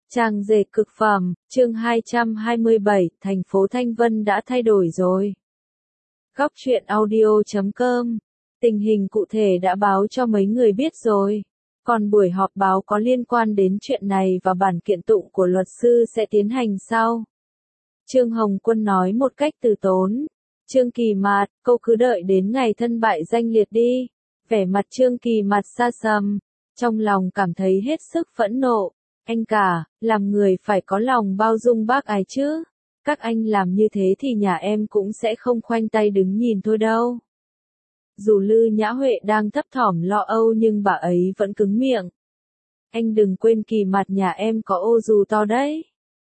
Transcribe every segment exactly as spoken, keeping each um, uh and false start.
Trang dệt cực phẩm, chương hai trăm hai mươi bảy, thành phố Thanh Vân đã thay đổi rồi. Góc truyện audio chấm com. Tình hình cụ thể đã báo cho mấy người biết rồi. Còn buổi họp báo có liên quan đến chuyện này và bản kiện tụng của luật sư sẽ tiến hành sau. Trương Hồng Quân nói một cách từ tốn. Trương Kỳ Mạt, cô cứ đợi đến ngày thân bại danh liệt đi. Vẻ mặt Trương Kỳ Mạt xa sầm, trong lòng cảm thấy hết sức phẫn nộ. Anh cả, làm người phải có lòng bao dung bác ái chứ. Các anh làm như thế thì nhà em cũng sẽ không khoanh tay đứng nhìn thôi đâu. Dù Lư Nhã Huệ đang thấp thỏm lo âu nhưng bà ấy vẫn cứng miệng. Anh đừng quên Kỳ Mạt nhà em có ô dù to đấy.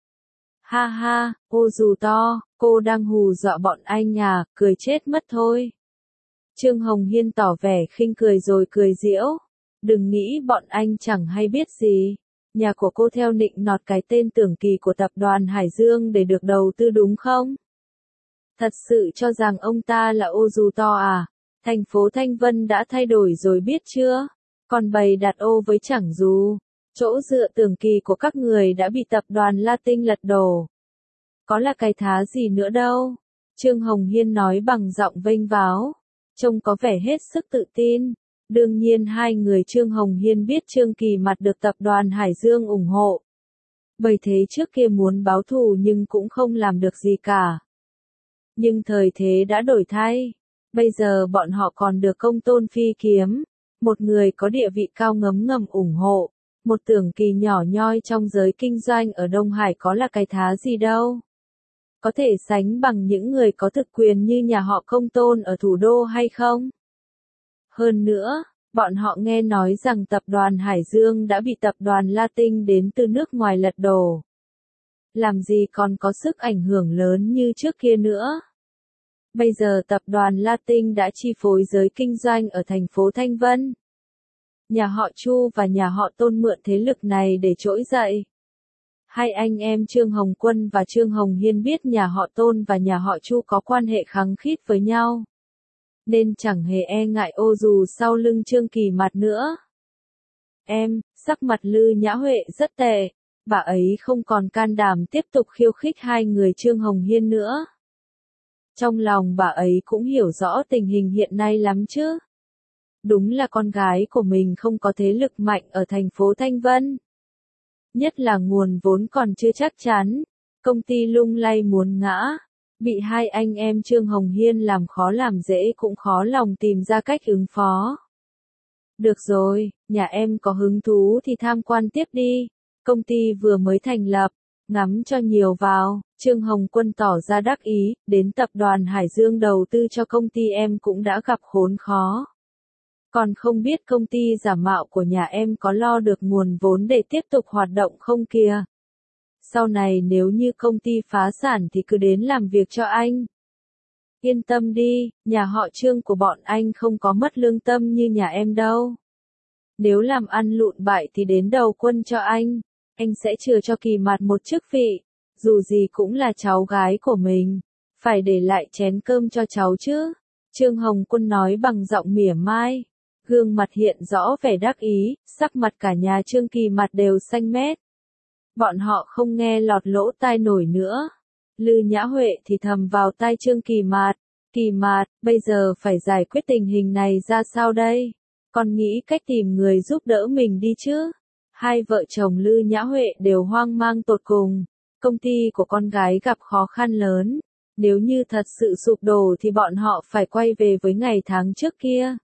Ha ha, ô dù to, cô đang hù dọa bọn anh à, cười chết mất thôi. Trương Hồng Hiên tỏ vẻ khinh cười rồi cười giễu. Đừng nghĩ bọn anh chẳng hay biết gì. Nhà của cô theo nịnh nọt cái tên Tưởng Kỳ của tập đoàn Hải Dương để được đầu tư đúng không? Thật sự cho rằng ông ta là ô dù to à? Thành phố Thanh Vân đã thay đổi rồi biết chưa? Còn bày đặt ô với chẳng dù. Chỗ dựa Tưởng Kỳ của các người đã bị tập đoàn Latin lật đổ. Có là cái thá gì nữa đâu. Trương Hồng Hiên nói bằng giọng vênh váo. Trông có vẻ hết sức tự tin. Đương nhiên hai người Trương Hồng Hiên biết Trương Kỳ Mạt được tập đoàn Hải Dương ủng hộ. Bởi thế trước kia muốn báo thù nhưng cũng không làm được gì cả. Nhưng thời thế đã đổi thay. Bây giờ bọn họ còn được Công Tôn Phi kiếm. Một người có địa vị cao ngấm ngầm ủng hộ. Một Tưởng Kỳ nhỏ nhoi trong giới kinh doanh ở Đông Hải có là cái thá gì đâu. Có thể sánh bằng những người có thực quyền như nhà họ Công Tôn ở thủ đô hay không? Hơn nữa, bọn họ nghe nói rằng tập đoàn Hải Dương đã bị tập đoàn Latin đến từ nước ngoài lật đổ. Làm gì còn có sức ảnh hưởng lớn như trước kia nữa. Bây giờ tập đoàn Latin đã chi phối giới kinh doanh ở thành phố Thanh Vân. Nhà họ Chu và nhà họ Tôn mượn thế lực này để trỗi dậy. Hai anh em Trương Hồng Quân và Trương Hồng Hiên biết nhà họ Tôn và nhà họ Chu có quan hệ khăng khít với nhau. Nên chẳng hề e ngại ô dù sau lưng Trương Kỳ Mạt nữa. Em, sắc mặt Lư Nhã Huệ rất tệ, bà ấy không còn can đảm tiếp tục khiêu khích hai người Trương Hồng Hiên nữa. Trong lòng bà ấy cũng hiểu rõ tình hình hiện nay lắm chứ. Đúng là con gái của mình không có thế lực mạnh ở thành phố Thanh Vân. Nhất là nguồn vốn còn chưa chắc chắn, công ty lung lay muốn ngã. Bị hai anh em Trương Hồng Hiên làm khó làm dễ cũng khó lòng tìm ra cách ứng phó. Được rồi, nhà em có hứng thú thì tham quan tiếp đi. Công ty vừa mới thành lập, ngắm cho nhiều vào. Trương Hồng Quân tỏ ra đắc ý, đến tập đoàn Hải Dương đầu tư cho công ty em cũng đã gặp khốn khó. Còn không biết công ty giả mạo của nhà em có lo được nguồn vốn để tiếp tục hoạt động không kìa. Sau này nếu như công ty phá sản thì cứ đến làm việc cho anh. Yên tâm đi, nhà họ Trương của bọn anh không có mất lương tâm như nhà em đâu. Nếu làm ăn lụn bại thì đến đầu quân cho anh. Anh sẽ chừa cho Kỳ Mạt một chức vị. Dù gì cũng là cháu gái của mình. Phải để lại chén cơm cho cháu chứ. Trương Hồng Quân nói bằng giọng mỉa mai. Gương mặt hiện rõ vẻ đắc ý, sắc mặt cả nhà Trương Kỳ Mạt đều xanh mét. Bọn họ không nghe lọt lỗ tai nổi nữa. Lư Nhã Huệ thì thầm vào tai Trương Kỳ Mạt. Kỳ Mạt, bây giờ phải giải quyết tình hình này ra sao đây? Con nghĩ cách tìm người giúp đỡ mình đi chứ? Hai vợ chồng Lư Nhã Huệ đều hoang mang tột cùng. Công ty của con gái gặp khó khăn lớn. Nếu như thật sự sụp đổ thì bọn họ phải quay về với ngày tháng trước kia.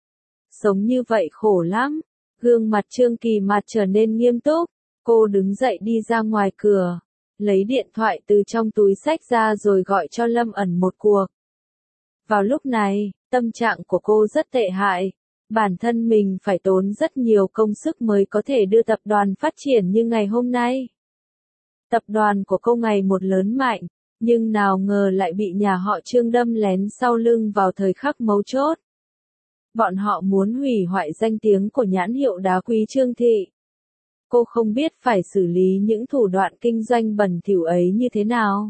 Sống như vậy khổ lắm. Gương mặt Trương Kỳ Mạt trở nên nghiêm túc. Cô đứng dậy đi ra ngoài cửa, lấy điện thoại từ trong túi xách ra rồi gọi cho Lâm ẩn một cuộc. Vào lúc này, tâm trạng của cô rất tệ hại. Bản thân mình phải tốn rất nhiều công sức mới có thể đưa tập đoàn phát triển như ngày hôm nay. Tập đoàn của cô ngày một lớn mạnh, nhưng nào ngờ lại bị nhà họ Trương đâm lén sau lưng vào thời khắc mấu chốt. Bọn họ muốn hủy hoại danh tiếng của nhãn hiệu đá quý Trương Thị. Cô không biết phải xử lý những thủ đoạn kinh doanh bẩn thỉu ấy như thế nào.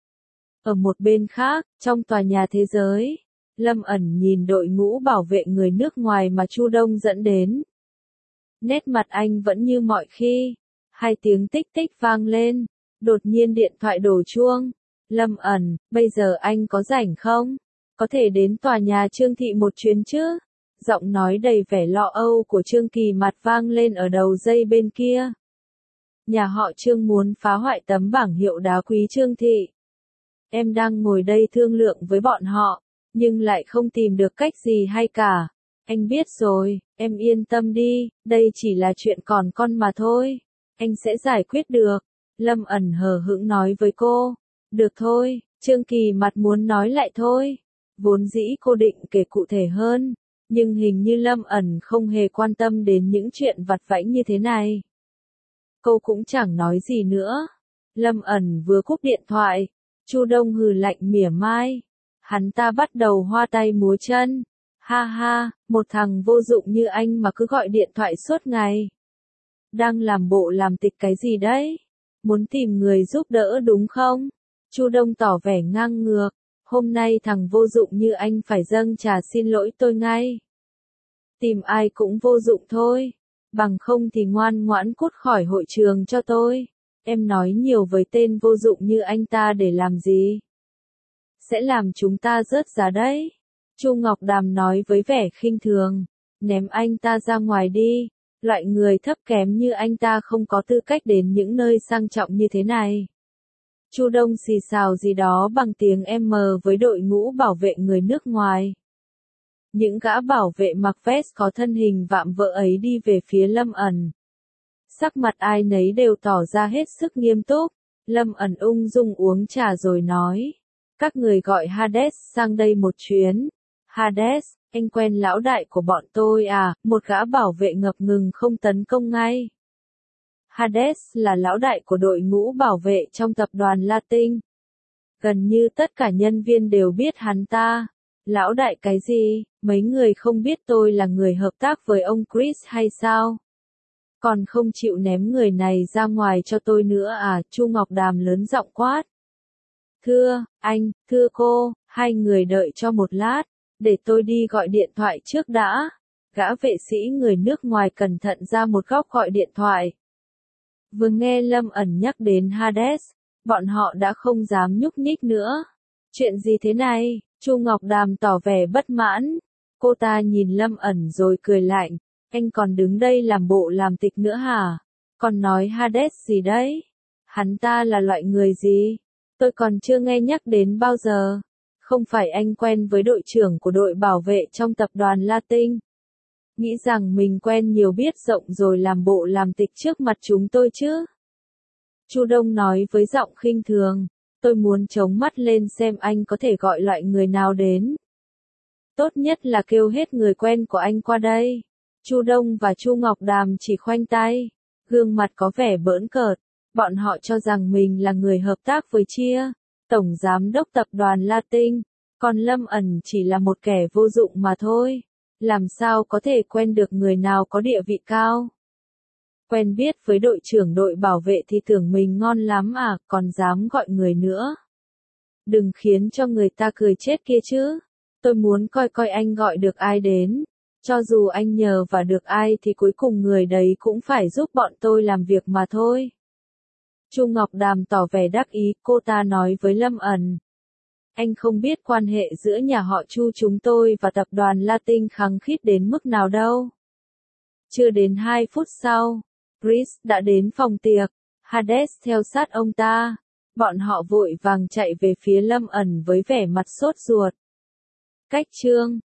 Ở một bên khác, trong tòa nhà thế giới, Lâm ẩn nhìn đội ngũ bảo vệ người nước ngoài mà Chu Đông dẫn đến. Nét mặt anh vẫn như mọi khi. Hai tiếng tích tích vang lên. Đột nhiên điện thoại đổ chuông. Lâm ẩn, bây giờ anh có rảnh không? Có thể đến tòa nhà Trương Thị một chuyến chứ? Giọng nói đầy vẻ lo âu của Trương Kỳ Mặt vang lên ở đầu dây bên kia. Nhà họ Trương muốn phá hoại tấm bảng hiệu đá quý Trương Thị. Em đang ngồi đây thương lượng với bọn họ, nhưng lại không tìm được cách gì hay cả. Anh biết rồi, em yên tâm đi, đây chỉ là chuyện còn con mà thôi. Anh sẽ giải quyết được. Lâm ẩn hờ hững nói với cô. Được thôi, Trương Kỳ Mặt muốn nói lại thôi. Vốn dĩ cô định kể cụ thể hơn, nhưng hình như Lâm ẩn không hề quan tâm đến những chuyện vặt vãnh như thế này. Cô cũng chẳng nói gì nữa. Lâm ẩn vừa cúp điện thoại, Chu Đông hừ lạnh mỉa mai. Hắn ta bắt đầu hoa tay múa chân. Ha ha, một thằng vô dụng như anh mà cứ gọi điện thoại suốt ngày. Đang làm bộ làm tịch cái gì đấy? Muốn tìm người giúp đỡ đúng không? Chu Đông tỏ vẻ ngang ngược. Hôm nay thằng vô dụng như anh phải dâng trà xin lỗi tôi ngay. Tìm ai cũng vô dụng thôi. Bằng không thì ngoan ngoãn cút khỏi hội trường cho tôi. Em nói nhiều với tên vô dụng như anh ta để làm gì? Sẽ làm chúng ta rớt giá đấy. Chu Ngọc Đàm nói với vẻ khinh thường. Ném anh ta ra ngoài đi. Loại người thấp kém như anh ta không có tư cách đến những nơi sang trọng như thế này. Chu Đông xì xào gì đó bằng tiếng M với đội ngũ bảo vệ người nước ngoài. Những gã bảo vệ mặc vest có thân hình vạm vỡ ấy đi về phía Lâm ẩn. Sắc mặt ai nấy đều tỏ ra hết sức nghiêm túc. Lâm ẩn ung dung uống trà rồi nói. Các người gọi Hades sang đây một chuyến. Hades, anh quen lão đại của bọn tôi à? Một gã bảo vệ ngập ngừng không tấn công ngay. Hades là lão đại của đội ngũ bảo vệ trong tập đoàn Latin. Gần như tất cả nhân viên đều biết hắn ta. Lão đại cái gì? Mấy người không biết tôi là người hợp tác với ông Chris hay sao? Còn không chịu ném người này ra ngoài cho tôi nữa à? Chu Ngọc Đàm lớn giọng quát. Thưa, anh, thưa cô, hai người đợi cho một lát, để tôi đi gọi điện thoại trước đã. Gã vệ sĩ người nước ngoài cẩn thận ra một góc gọi điện thoại. Vừa nghe Lâm ẩn nhắc đến Hades, bọn họ đã không dám nhúc nhích nữa. Chuyện gì thế này? Chu Ngọc Đàm tỏ vẻ bất mãn. Cô ta nhìn Lâm ẩn rồi cười lạnh. Anh còn đứng đây làm bộ làm tịch nữa hả? Còn nói Hades gì đấy? Hắn ta là loại người gì? Tôi còn chưa nghe nhắc đến bao giờ. Không phải anh quen với đội trưởng của đội bảo vệ trong tập đoàn Latin. Nghĩ rằng mình quen nhiều biết rộng rồi làm bộ làm tịch trước mặt chúng tôi chứ? Chu Đông nói với giọng khinh thường. Tôi muốn chống mắt lên xem anh có thể gọi loại người nào đến. Tốt nhất là kêu hết người quen của anh qua đây. Chu Đông và Chu Ngọc Đàm chỉ khoanh tay, gương mặt có vẻ bỡn cợt. Bọn họ cho rằng mình là người hợp tác với Chia, tổng giám đốc tập đoàn Latin, còn Lâm ẩn chỉ là một kẻ vô dụng mà thôi. Làm sao có thể quen được người nào có địa vị cao? Quen biết với đội trưởng đội bảo vệ thì tưởng mình ngon lắm à, còn dám gọi người nữa. Đừng khiến cho người ta cười chết kia chứ. Tôi muốn coi coi anh gọi được ai đến. Cho dù anh nhờ và được ai thì cuối cùng người đấy cũng phải giúp bọn tôi làm việc mà thôi. Chu Ngọc Đàm tỏ vẻ đắc ý, cô ta nói với Lâm ẩn. Anh không biết quan hệ giữa nhà họ Chu chúng tôi và tập đoàn Latin khăng khít đến mức nào đâu. Chưa đến hai phút sau, Chris đã đến phòng tiệc, Hades theo sát ông ta. Bọn họ vội vàng chạy về phía Lâm ẩn với vẻ mặt sốt ruột. Cách chương